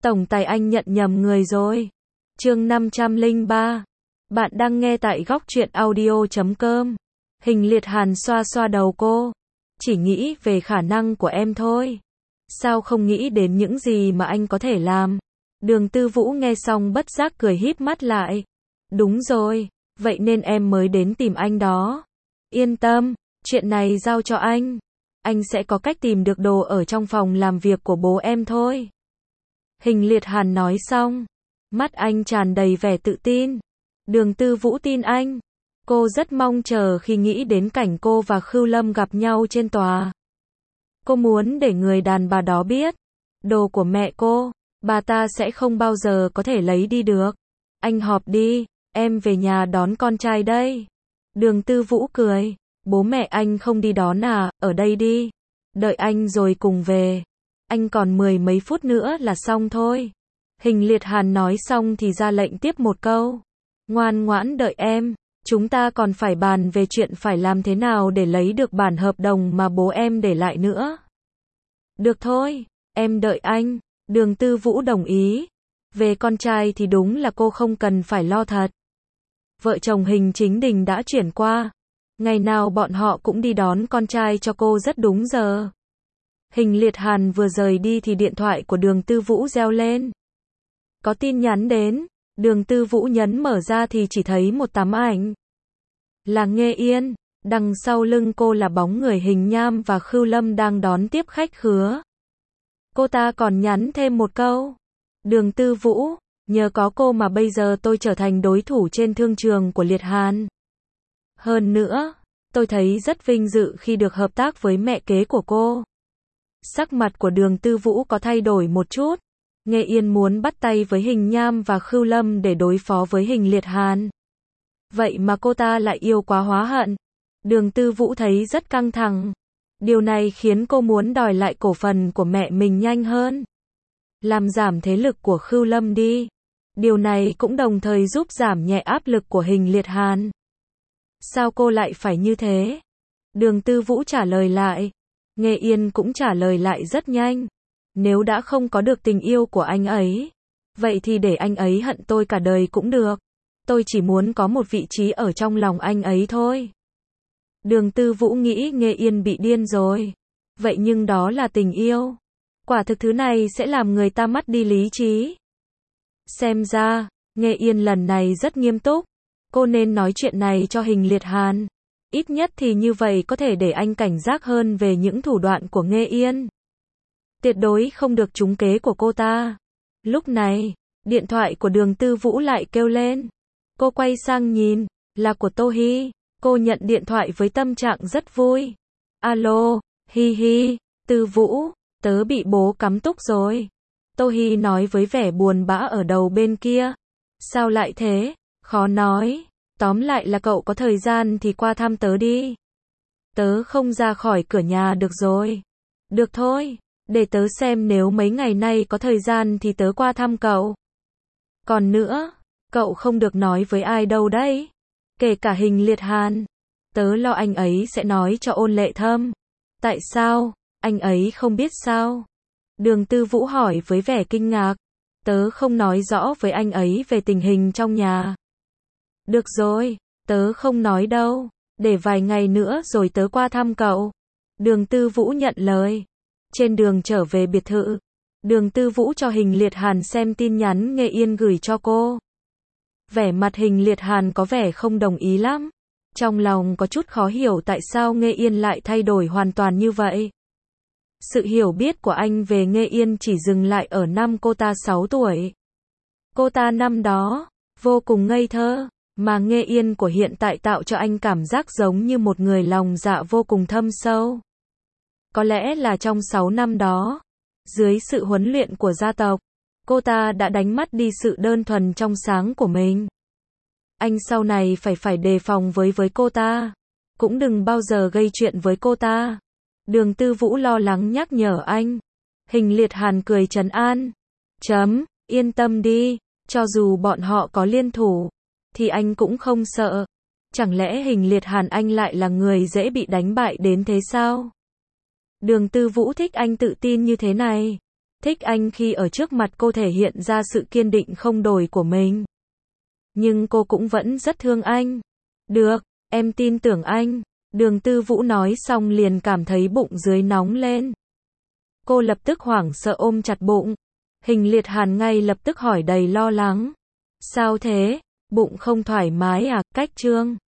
Tổng tài anh nhận nhầm người rồi. Chương 503. Bạn đang nghe tại góc truyện audio.com. Hình Liệt Hàn xoa xoa đầu cô. Chỉ nghĩ về khả năng của em thôi. Sao không nghĩ đến những gì mà anh có thể làm? Đường Tư Vũ nghe xong bất giác cười híp mắt lại. Đúng rồi, vậy nên em mới đến tìm anh đó. Yên tâm, chuyện này giao cho anh. Anh sẽ có cách tìm được đồ ở trong phòng làm việc của bố em thôi. Hình Liệt Hàn nói xong, mắt anh tràn đầy vẻ tự tin. Đường Tư Vũ tin anh. Cô rất mong chờ khi nghĩ đến cảnh cô và Khưu Lâm gặp nhau trên tòa. Cô muốn để người đàn bà đó biết, đồ của mẹ cô, bà ta sẽ không bao giờ có thể lấy đi được. Anh họp đi, em về nhà đón con trai đây. Đường Tư Vũ cười, bố mẹ anh không đi đón à, ở đây đi. Đợi anh rồi cùng về. Anh còn 10 mấy phút nữa là xong thôi. Hình Liệt Hàn nói xong thì ra lệnh tiếp một câu. Ngoan ngoãn đợi em, chúng ta còn phải bàn về chuyện phải làm thế nào để lấy được bản hợp đồng mà bố em để lại nữa. Được thôi, em đợi anh. Đường Tư Vũ đồng ý. Về con trai thì đúng là cô không cần phải lo thật. Vợ chồng Hình Chính Đình đã chuyển qua. Ngày nào bọn họ cũng đi đón con trai cho cô rất đúng giờ. Hình Liệt Hàn vừa rời đi thì điện thoại của Đường Tư Vũ reo lên. Có tin nhắn đến. Đường Tư Vũ nhấn mở ra thì chỉ thấy một tấm ảnh. Là Nghê Yên. Đằng sau lưng cô là bóng người Hình Nham và Khưu Lâm đang đón tiếp khách khứa. Cô ta còn nhắn thêm một câu. Đường Tư Vũ, nhờ có cô mà bây giờ tôi trở thành đối thủ trên thương trường của Liệt Hàn. Hơn nữa, tôi thấy rất vinh dự khi được hợp tác với mẹ kế của cô. Sắc mặt của Đường Tư Vũ có thay đổi một chút. Nghê Yên muốn bắt tay với Hình Nham và Khưu Lâm để đối phó với Hình Liệt Hàn. Vậy mà cô ta lại yêu quá hóa hận. Đường Tư Vũ thấy rất căng thẳng. Điều này khiến cô muốn đòi lại cổ phần của mẹ mình nhanh hơn. Làm giảm thế lực của Khưu Lâm đi. Điều này cũng đồng thời giúp giảm nhẹ áp lực của Hình Liệt Hàn. Sao cô lại phải như thế? Đường Tư Vũ trả lời lại. Nghê Yên cũng trả lời lại rất nhanh. Nếu đã không có được tình yêu của anh ấy, vậy thì để anh ấy hận tôi cả đời cũng được. Tôi chỉ muốn có một vị trí ở trong lòng anh ấy thôi. Đường Tư Vũ nghĩ Nghê Yên bị điên rồi. Vậy nhưng đó là tình yêu. Quả thực thứ này sẽ làm người ta mất đi lý trí. Xem ra, Nghê Yên lần này rất nghiêm túc. Cô nên nói chuyện này cho Hình Liệt Hàn. Ít nhất thì như vậy có thể để anh cảnh giác hơn về những thủ đoạn của Nghê Yên. Tuyệt đối không được trúng kế của cô ta. Lúc này, điện thoại của Đường Tư Vũ lại kêu lên. Cô quay sang nhìn, là của Tô Hi. Cô nhận điện thoại với tâm trạng rất vui. Alo, Hi Hi, Tư Vũ, tớ bị bố cắm túc rồi. Tô Hi nói với vẻ buồn bã ở đầu bên kia. Sao lại thế? Khó nói. Tóm lại là cậu có thời gian thì qua thăm tớ đi. Tớ không ra khỏi cửa nhà được rồi. Được thôi, để tớ xem nếu mấy ngày nay có thời gian thì tớ qua thăm cậu. Còn nữa, cậu không được nói với ai đâu đấy. Kể cả Hình Liệt Hàn. Tớ lo anh ấy sẽ nói cho Ôn Lệ Thâm. Tại sao? Anh ấy không biết sao? Đường Tư Vũ hỏi với vẻ kinh ngạc. Tớ không nói rõ với anh ấy về tình hình trong nhà. Được rồi, tớ không nói đâu. Để vài ngày nữa rồi tớ qua thăm cậu. Đường Tư Vũ nhận lời. Trên đường trở về biệt thự, Đường Tư Vũ cho Hình Liệt Hàn xem tin nhắn Nghê Yên gửi cho cô. Vẻ mặt Hình Liệt Hàn có vẻ không đồng ý lắm. Trong lòng có chút khó hiểu tại sao Nghê Yên lại thay đổi hoàn toàn như vậy. Sự hiểu biết của anh về Nghê Yên chỉ dừng lại ở năm cô ta 6 tuổi. Cô ta năm đó, vô cùng ngây thơ, mà Nghê Yên của hiện tại tạo cho anh cảm giác giống như một người lòng dạ vô cùng thâm sâu. Có lẽ là trong 6 năm đó, dưới sự huấn luyện của gia tộc, cô ta đã đánh mất đi sự đơn thuần trong sáng của mình. Anh sau này phải đề phòng với cô ta. Cũng đừng bao giờ gây chuyện với cô ta. Đường Tư Vũ lo lắng nhắc nhở anh. Hình Liệt Hàn cười trấn an. Yên tâm đi, cho dù bọn họ có liên thủ, thì anh cũng không sợ. Chẳng lẽ Hình Liệt Hàn anh lại là người dễ bị đánh bại đến thế sao? Đường Tư Vũ thích anh tự tin như thế này. thích anh khi ở trước mặt cô thể hiện ra sự kiên định không đổi của mình. Nhưng cô cũng vẫn rất thương anh. Được, em tin tưởng anh. Đường Tư Vũ nói xong liền cảm thấy bụng dưới nóng lên. Cô lập tức hoảng sợ ôm chặt bụng. Hình Liệt Hàn ngay lập tức hỏi đầy lo lắng. Sao thế? Bụng không thoải mái à? Cách Trương